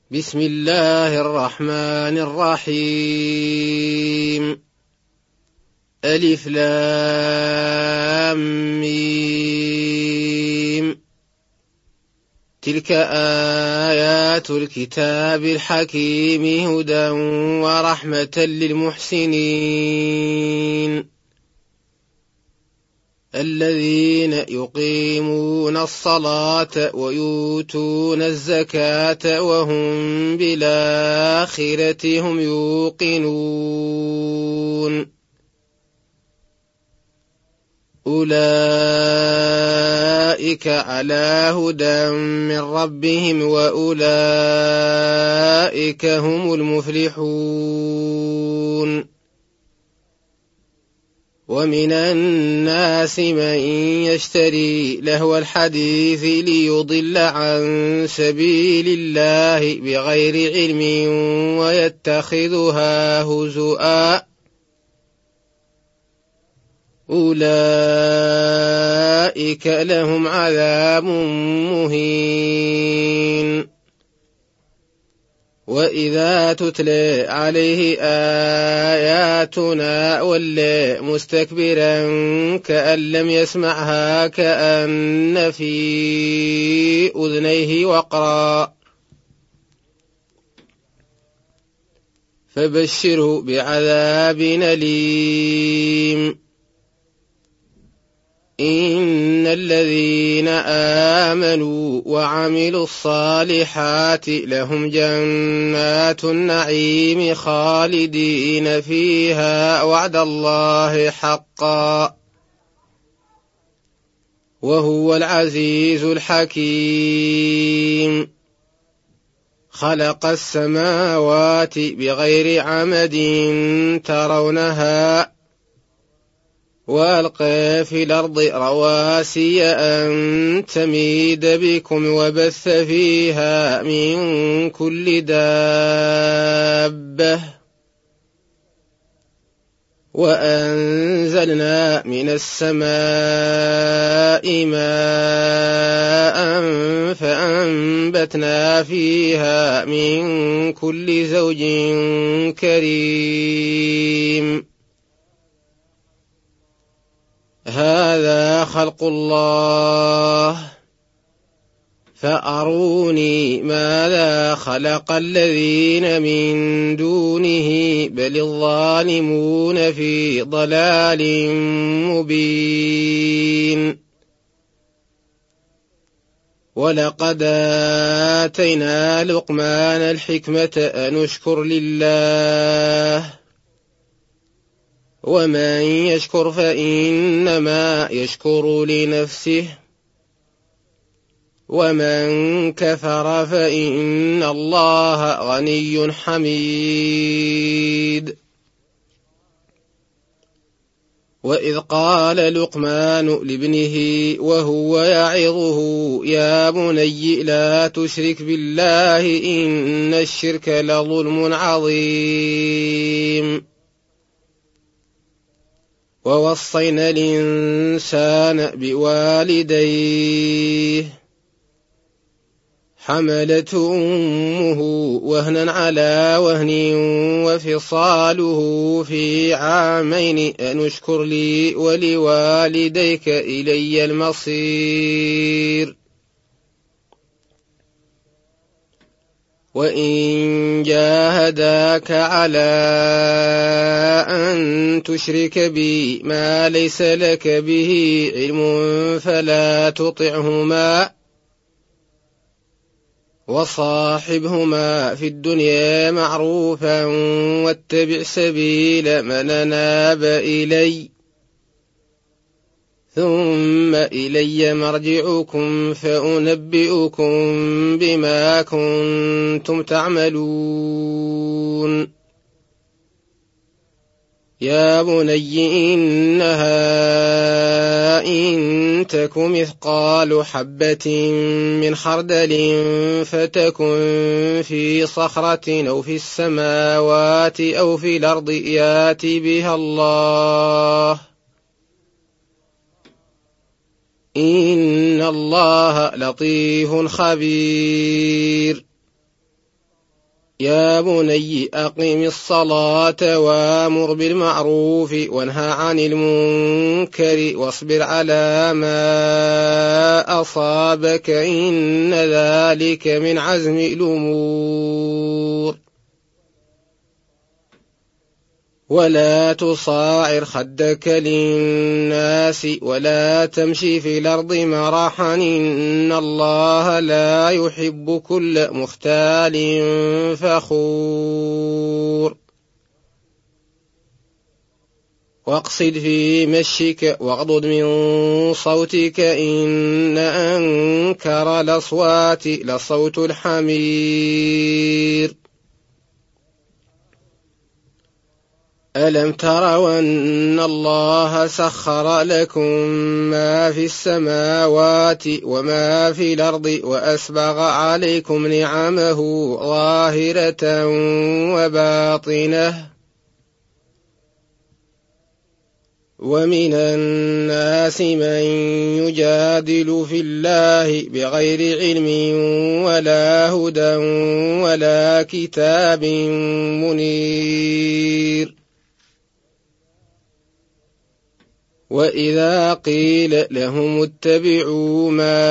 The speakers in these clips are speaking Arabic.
بسم الله الرحمن الرحيم. ألف لام ميم. تلك آيات الكتاب الحكيم هدى ورحمة للمحسنين الذين يقيمون الصلاة ويؤتون الزكاة وهم بالآخرة هم يوقنون أولئك على هدى من ربهم وأولئك هم المفلحون. ومن الناس من يشتري لهو الحديث ليضل عن سبيل الله بغير علم ويتخذها هزؤا أولئك لهم عذاب مهين. وإذا تتلى عليه آياتنا ولى مستكبرا كأن لم يسمعها كأن في أذنيه وقرا فبشره بعذاب أليم. إن الذين آمنوا وعملوا الصالحات لهم جنات النعيم خالدين فيها وعد الله حقا وهو العزيز الحكيم. خلق السماوات بغير عمد ترونها وألقى في الأرض رواسي أن تميد بكم وبث فيها من كل دابة وأنزلنا من السماء ماء فأنبتنا فيها من كل زوج كريم. هذا خلق الله فأروني ماذا خلق الذين من دونه بل الظالمون في ضلال مبين. ولقد آتينا لقمان الحكمة أن اشكر لله ومن يشكر فإنما يشكر لنفسه ومن كفر فإن الله غني حميد. وإذ قال لقمان لابنه وهو يعظه يا بني لا تشرك بالله إن الشرك لظلم عظيم. ووصينا الإنسان بوالديه حملته أمه وهنا على وهن وفصاله في عامين أن اشكر لي ولوالديك إلي المصير. وإن جاهداك على أن تشرك بي ما ليس لك به علم فلا تطعهما وصاحبهما في الدنيا معروفا واتبع سبيل من أناب إلي ثم إلي مرجعكم فأنبئكم بما كنتم تعملون. يا بني إنها إن تك مثقال حبة من خردل فتكن في صخرة أو في السماوات أو في الأرض يأت بها الله إن الله لطيف خبير. يا بني أقم الصلاة وامر بالمعروف وانهى عن المنكر واصبر على ما أصابك إن ذلك من عزم الأمور ولا تصاعر خدك للناس ولا تمشي في الأرض مرحا إن الله لا يحب كل مختال فخور واقصد في مشيك واغضض من صوتك إن أنكر الأصوات لصوت الحمير ألم تروا أن الله سخر لكم ما في السماوات وما في الأرض وأسبغ عليكم نعمه ظاهرة وباطنة ومن الناس من يجادل في الله بغير علم ولا هدى ولا كتاب منير وإذا قيل لهم اتبعوا ما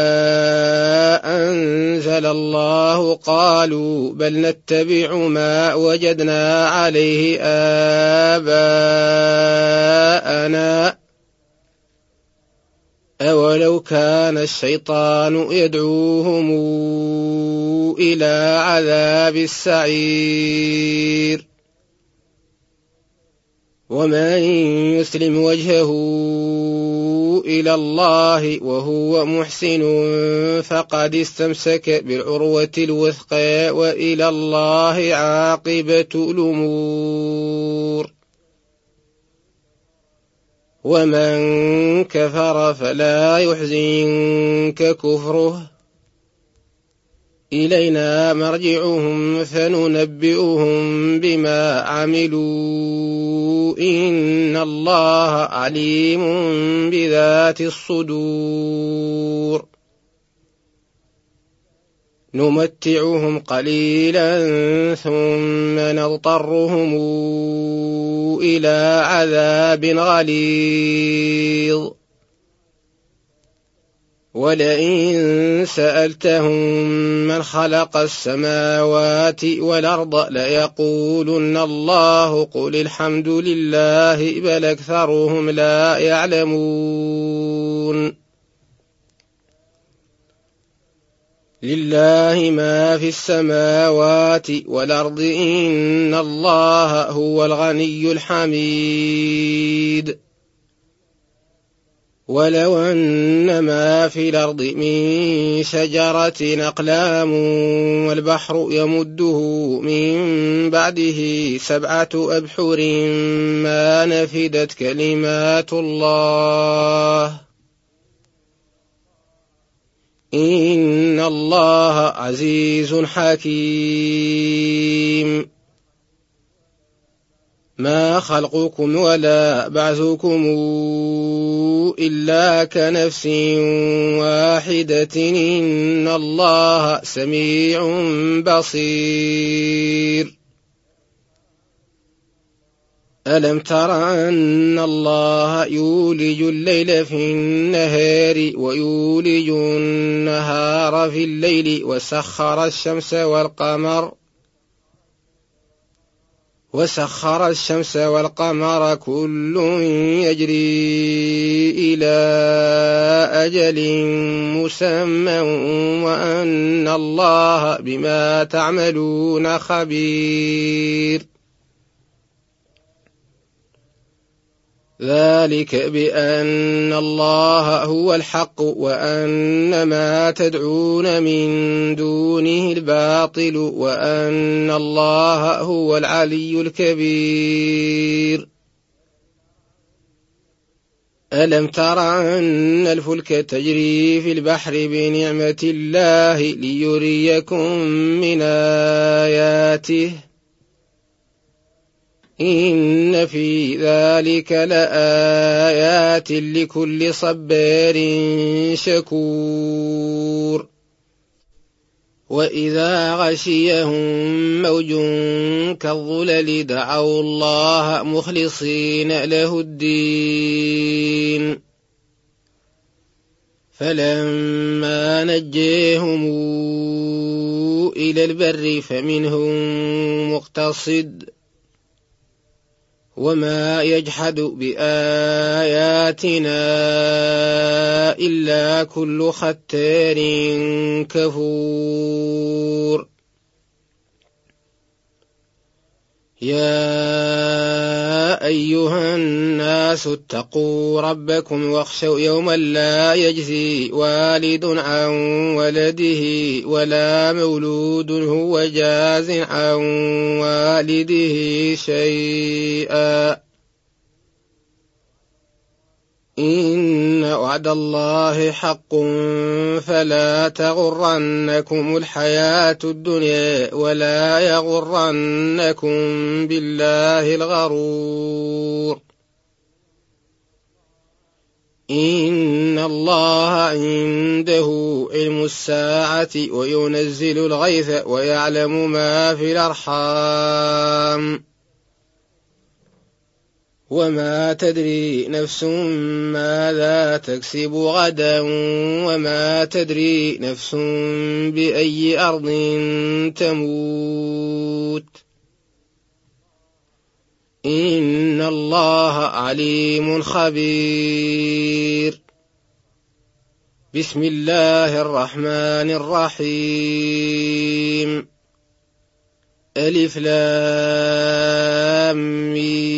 أنزل الله قالوا بل نتبع ما وجدنا عليه آباءنا أولو كان الشيطان يدعوهم إلى عذاب السعير ومن يسلم وجهه إلى الله وهو محسن فقد استمسك بالعروة الوثقى وإلى الله عاقبة الأمور ومن كفر فلا يحزنك كفره إلينا مرجعهم فننبئهم بما عملوا إن الله عليم بذات الصدور نمتعهم قليلا ثم نضطرهم إلى عذاب غليظ ولئن سألتهم من خلق السماوات والأرض ليقولن الله قل الحمد لله بل أكثرهم لا يعلمون لله ما في السماوات والأرض إن الله هو الغني الحميد ولو أن ما في الأرض من شجرة أقلام والبحر يمده من بعده 7 أبحر ما نفدت كلمات الله إن الله عزيز حكيم ما خلقكم ولا بعثكم إلا كنفس واحدة إن الله سميع بصير ألم تر أن الله يولج الليل في النهار ويولج النهار في الليل وسخر الشمس والقمر كل يجري إلى أجل مسمى وأن الله بما تعملون خبير ذلك بأن الله هو الحق وأن ما تدعون من دونه الباطل وأن الله هو العلي الكبير ألم تر أن الفلك تجري في البحر بنعمة الله ليريكم من آياته إن في ذلك لآيات لكل صبار شكور وإذا غشيهم موج كالظلل دعوا الله مخلصين له الدين فلما نجيهم إلى البر فمنهم مقتصد وما يجحد بآياتنا إلا كل ختار كفور يا أيها الناس اتقوا ربكم واخشوا يوما لا يجزي والد عن ولده ولا مولود هو جاز عن والده شيئا إن وعد الله حق فلا تغرنكم الحياة الدنيا ولا يغرنكم بالله الغرور إن الله عنده علم الساعة وينزل الغيث ويعلم ما في الأرحام وما تدري نفس ماذا تكسب غدا وما تدري نفس بأي أرض تموت إن الله عليم خبير بسم الله الرحمن الرحيم ألف لام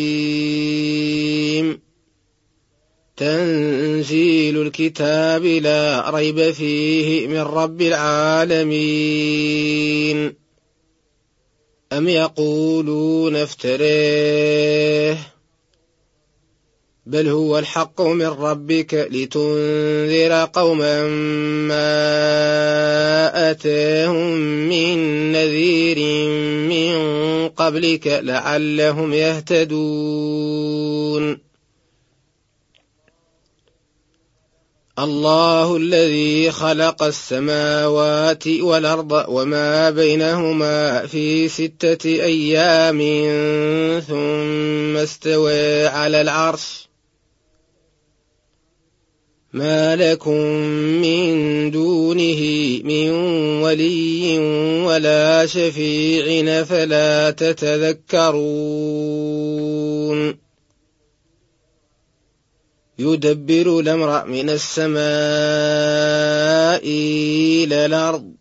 ميم تنزيل الكتاب لا ريب فيه من رب العالمين أم يقولون افتريه بل هو الحق من ربك لتنذر قوما ما أتاهم من نذير من قبلك لعلهم يهتدون الله الذي خلق السماوات والأرض وما بينهما في 6 أيام ثم استوى على العرش ما لكم من دونه من ولي ولا شفيع فلا تتذكرون يدبر الأمر من السماء إلى الأرض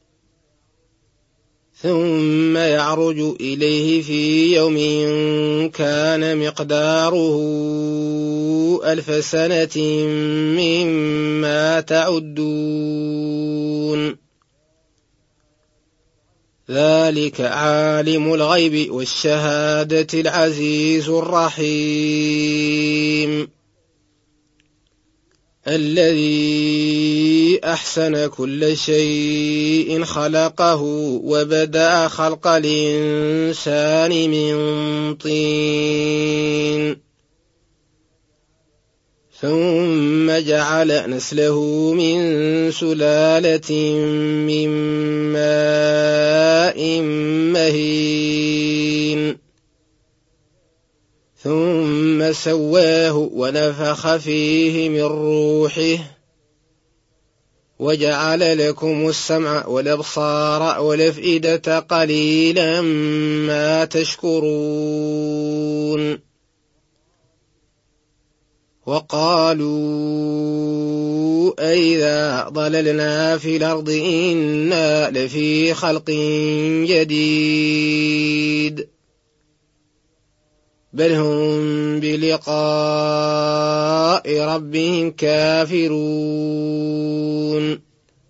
ثم يعرج إليه في يوم كان مقداره 1000 سنة مما تعدون ذلك عالم الغيب والشهادة العزيز الرحيم الذي أحسن كل شيء خلقه وبدأ خلق الإنسان من طين ثم جعل نسله من سلالة من ماء مهين ثم سواه ونفخ فيه من روحه وجعل لكم السمع والأبصار والأفئدة قليلا ما تشكرون وقالوا أئذا ضللنا في الأرض إنا لفي خلق جديد بل هم بلقاء ربهم كافرون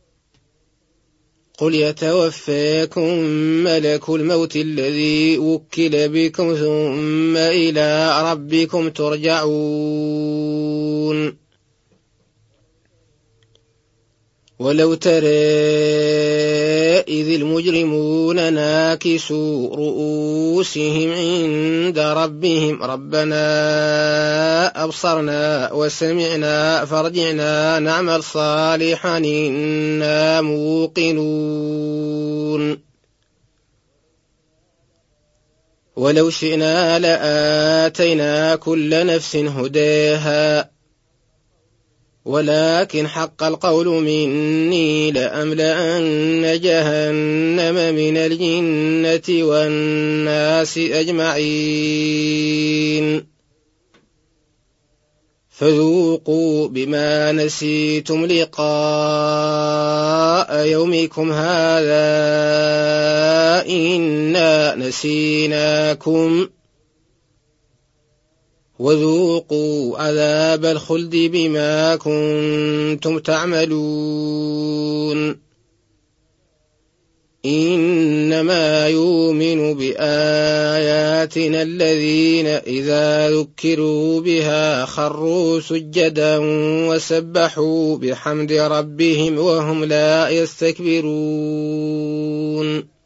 قل يتوفاكم ملك الموت الذي وكل بكم ثم إلى ربكم ترجعون ولو ترى إذ المجرمون ناكسوا رؤوسهم عند ربهم ربنا أبصرنا وسمعنا فارجعنا نعمل صالحا إنا موقنون ولو شئنا لآتينا كل نفس هداها ولكن حق القول مني لأملأن جهنم من الجنة والناس أجمعين فذوقوا بما نسيتم لقاء يومكم هذا إنا نسيناكم وذوقوا عذاب الخلد بما كنتم تعملون إنما يؤمن بآياتنا الذين إذا ذكروا بها خروا سجدا وسبحوا بحمد ربهم وهم لا يستكبرون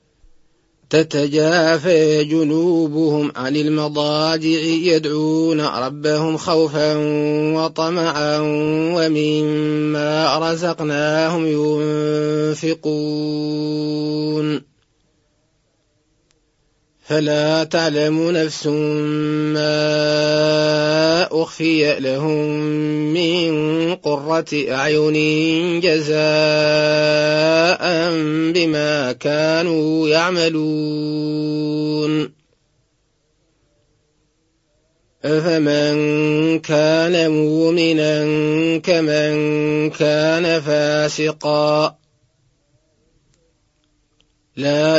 تتجافى جنوبهم عن المضاجع يدعون ربهم خوفا وطمعا ومما رزقناهم ينفقون فلا تعلم نفس ما أخفي لهم من قرة أعين جزاء بما كانوا يعملون أفمن كان مؤمنا كمن كان فاسقا لا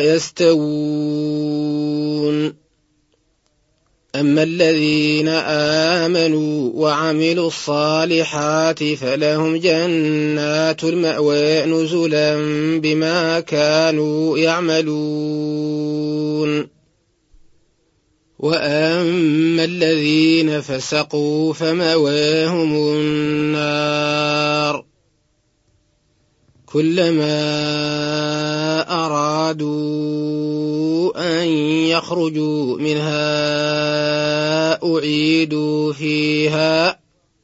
يستوون أما الذين آمنوا وعملوا الصالحات فلهم جنات المأوى نزلا بما كانوا يعملون وأما الذين فسقوا فمأواهم النار كلما أرادوا أن يخرجوا منها أعيدوا فيها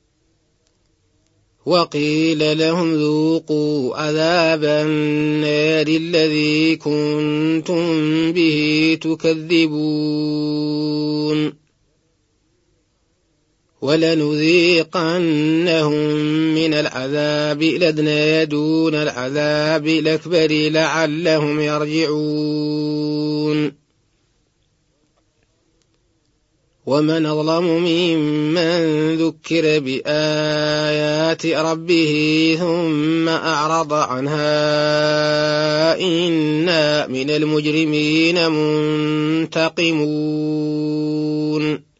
وقيل لهم ذوقوا عذاب النار الذي كنتم به تكذبون ولنذيقنهم من العذاب الأدنى دون العذاب الأكبر لعلهم يرجعون ومن أظلم ممن ذكر بآيات ربه ثم أعرض عنها إنا من المجرمين منتقمون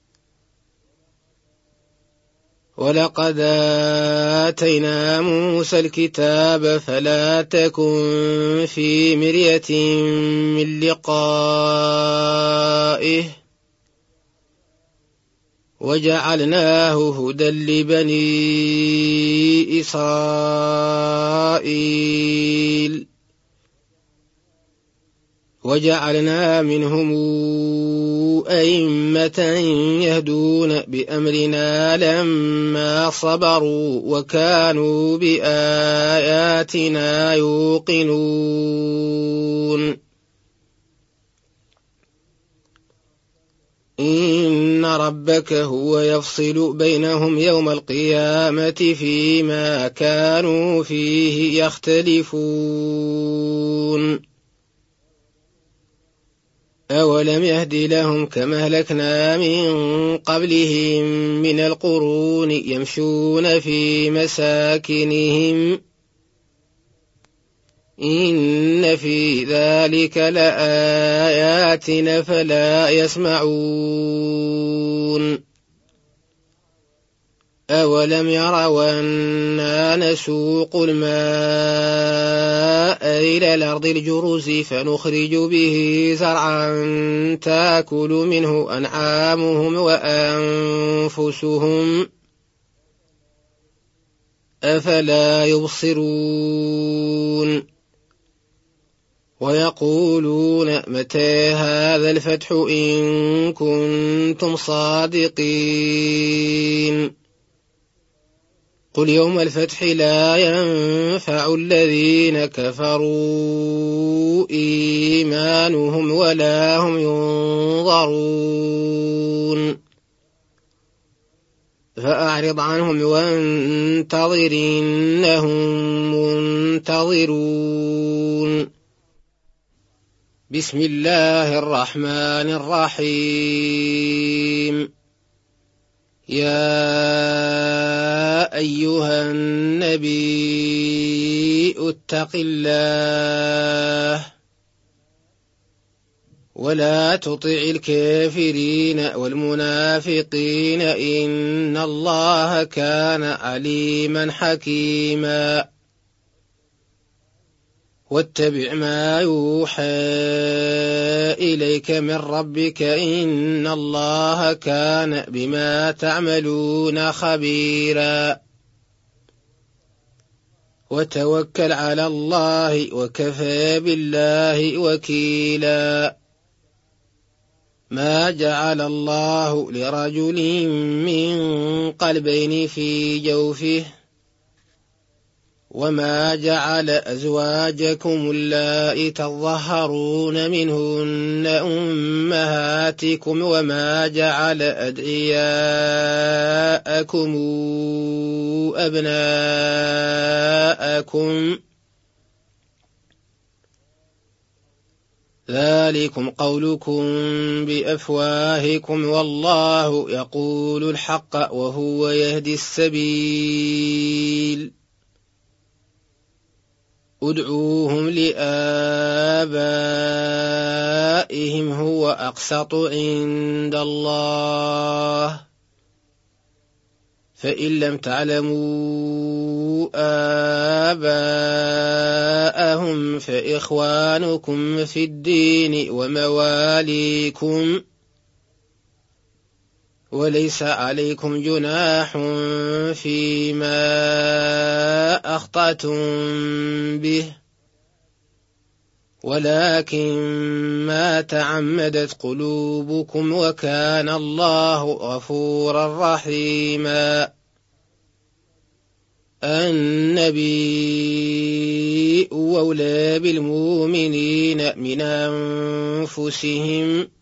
ولقد آتينا موسى الكتاب فلا تكن في مرية من لقائه وجعلناه هدى لبني إسرائيل وجعلنا منهم أئمة يهدون بأمرنا لما صبروا وكانوا بآياتنا يوقنون إن ربك هو يفصل بينهم يوم القيامة فيما كانوا فيه يختلفون أولم يهد لهم كما أهلكنا من قبلهم من القرون يمشون في مساكنهم إن في ذلك لآيات فلا يسمعون أولم يروا أنا نسوق الماء إلى الأرض الجرز فنخرج به زرعا تأكل منه أنعامهم وأنفسهم أفلا يبصرون ويقولون متى هذا الفتح إن كنتم صادقين قل يوم الفتح لا ينفع الذين كفروا إيمانهم ولا هم ينظرون فأعرض عنهم وانتظر إنهم منتظرون بسم الله الرحمن الرحيم يا أيها النبي اتق الله ولا تطع الكافرين والمنافقين إن الله كان عليما حكيما واتبع ما يوحى إليك من ربك إن الله كان بما تعملون خبيرا وتوكل على الله وكفى بالله وكيلا ما جعل الله لرجل من قلبين في جوفه وما جعل أزواجكم اللائي تظهرون منهن أمهاتكم وما جعل أدعياءكم أبناءكم ذلكم قولكم بأفواهكم والله يقول الحق وهو يهدي السبيل ادعوهم لآبائهم هو أقسط عند الله فإن لم تعلموا آباءهم فإخوانكم في الدين ومواليكم وليس عليكم جناح فيما أخطأتم به ولكن ما تعمدت قلوبكم وكان الله غفورا رحيما النبي أولى بالمؤمنين من أنفسهم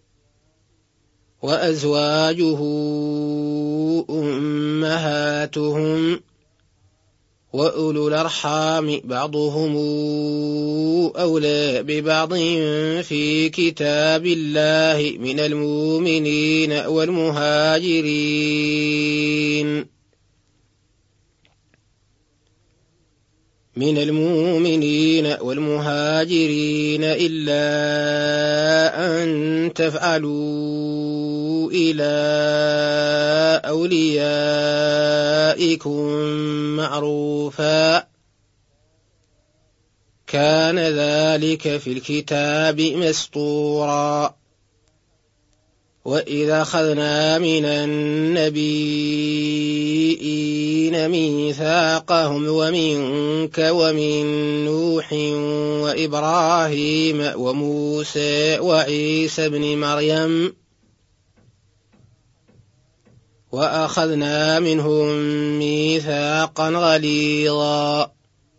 وأزواجه أمهاتهم وأولو الأرحام بعضهم أولى ببعض في كتاب الله من المؤمنين والمهاجرين إلا أن تفعلوا إلى أوليائكم معروفا كان ذلك في الكتاب مسطورا وإذا أخذنا من النبيين ميثاقهم ومنك ومن نوح وإبراهيم وموسى وعيسى بن مريم وأخذنا منهم ميثاقا غليظا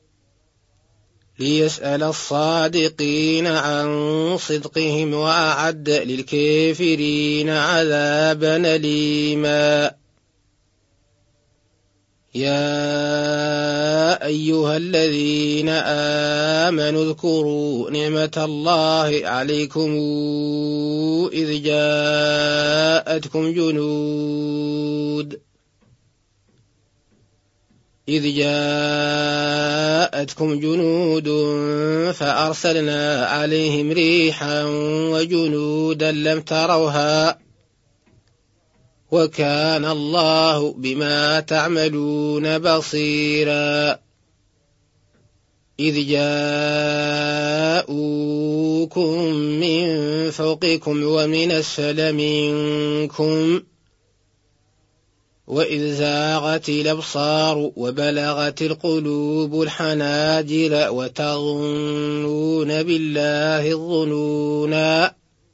ليسأل الصادقين عن صدقهم وأعد للكافرين عذابا أليما يا أيها الذين آمنوا اذكروا نعمة الله عليكم إذ جاءتكم جنود فأرسلنا عليهم ريحا وجنودا لم تروها وكان الله بما تعملون بصيرا إذ جاءوكم من فوقكم ومن أسفل منكم وإذ زاغت الأبصار وبلغت القلوب الحناجر وتظنون بالله الظنونا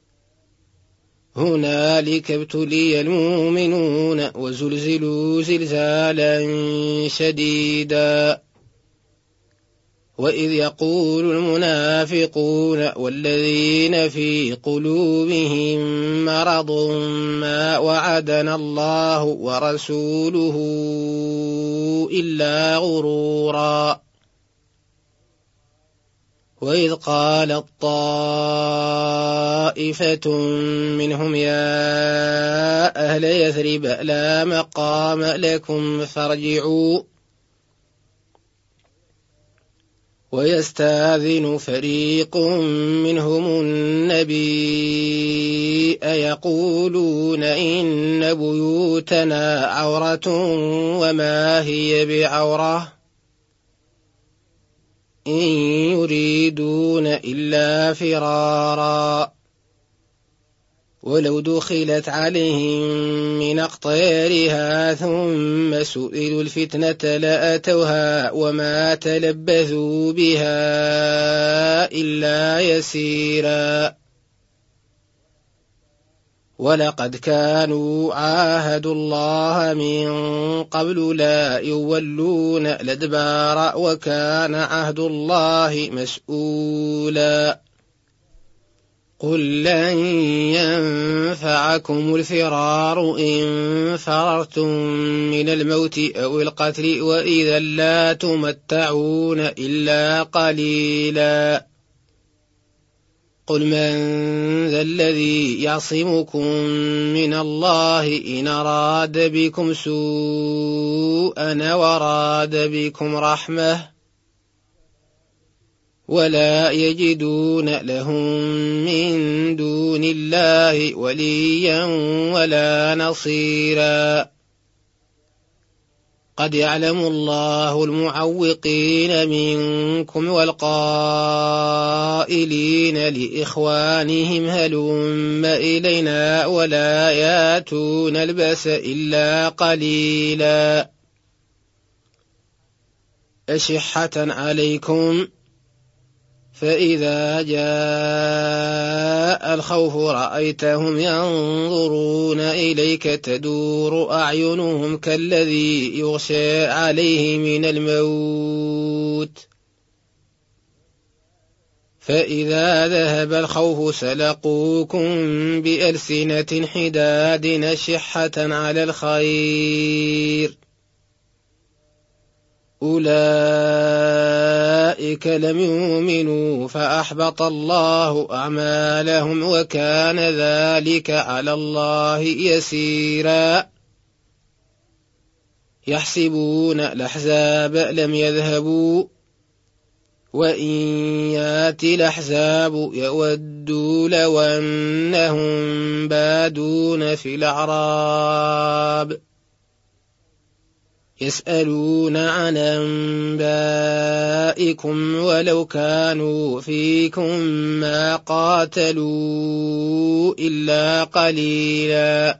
هنالك ابتلي المؤمنون وزلزلوا زلزالا شديدا وإذ يقول المنافقون والذين في قلوبهم مرض ما وعدنا الله ورسوله إلا غرورا وإذ قالت طائفة منهم يا أهل يثرب لا مقام لكم فارجعوا ويستاذن فريق منهم النبي يقولون إن بيوتنا عورة وما هي بعورة إن يريدون إلا فرارا ولو دخلت عليهم من أقطارها ثم سئلوا الفتنة لأتوها وما تلبثوا بها إلا يسيرا ولقد كانوا عاهدوا الله من قبل لا يولون الأدبار وكان عهد الله مسؤولا قل لن ينفعكم الفرار إن فررتم من الموت أو القتل وإذا لا تمتعون إلا قليلا قل من ذا الذي يعصمكم من الله إن أراد بكم سوءا وراد بكم رحمة ولا يجدون لهم من دون الله وليا ولا نصيرا قد يعلم الله المعوقين منكم والقائلين لإخوانهم هلم إلينا ولا ياتون البأس إلا قليلا أشحة عليكم فإذا جاء الخوف رأيتهم ينظرون إليك تدور أعينهم كالذي يغشى عليه من الموت فإذا ذهب الخوف سلقوكم بألسنة حداد أشحة على الخير أولئك لم يؤمنوا فأحبط الله أعمالهم وكان ذلك على الله يسيرا يحسبون الأحزاب لم يذهبوا وإن يأتي الأحزاب يودوا لو أنهم بادون في الأعراب يسألون عن أنبائكم ولو كانوا فيكم ما قاتلوا إلا قليلا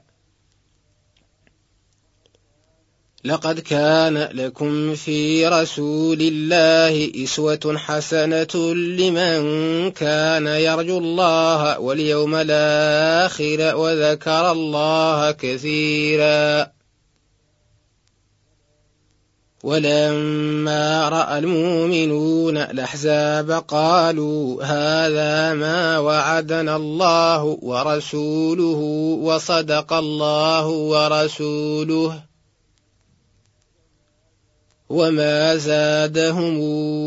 لقد كان لكم في رسول الله أسوة حسنة لمن كان يرجو الله واليوم الآخر وذكر الله كثيرا ولما رأى المؤمنون الأحزاب قالوا هذا ما وعدنا الله ورسوله وصدق الله ورسوله وما زادهم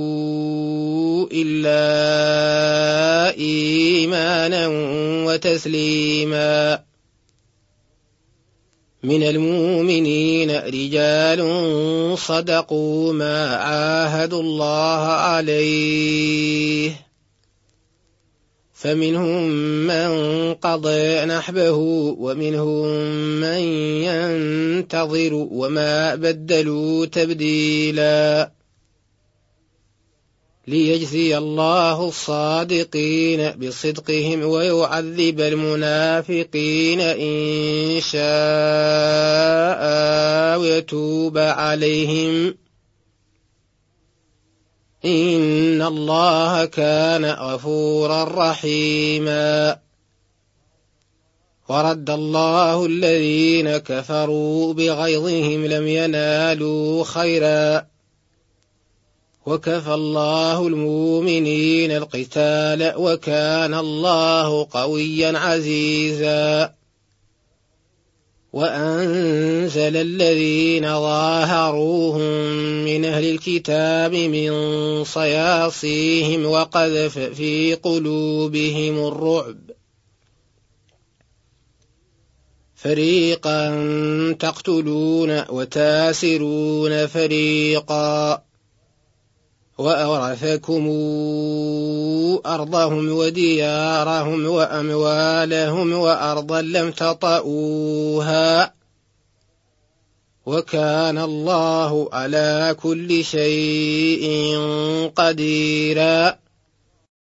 إلا إيمانا وتسليما من المؤمنين رجال صدقوا ما عاهدوا الله عليه فمنهم من قضى نحبه ومنهم من ينتظر وما بدلوا تبديلا ليجزي الله الصادقين بصدقهم ويعذب المنافقين إن شاء ويتوب عليهم إن الله كان غفورا رحيما. ورد الله الذين كفروا بغيظهم لم ينالوا خيرا وكفى الله المؤمنين القتال وكان الله قويا عزيزا. وأنزل الذين ظاهروهم من أهل الكتاب من صياصيهم وقذف في قلوبهم الرعب فريقا تقتلون وتاسرون فريقا وأورثكم أرضهم وديارهم وأموالهم وأرضا لم تطئوها وكان الله على كل شيء قديرا.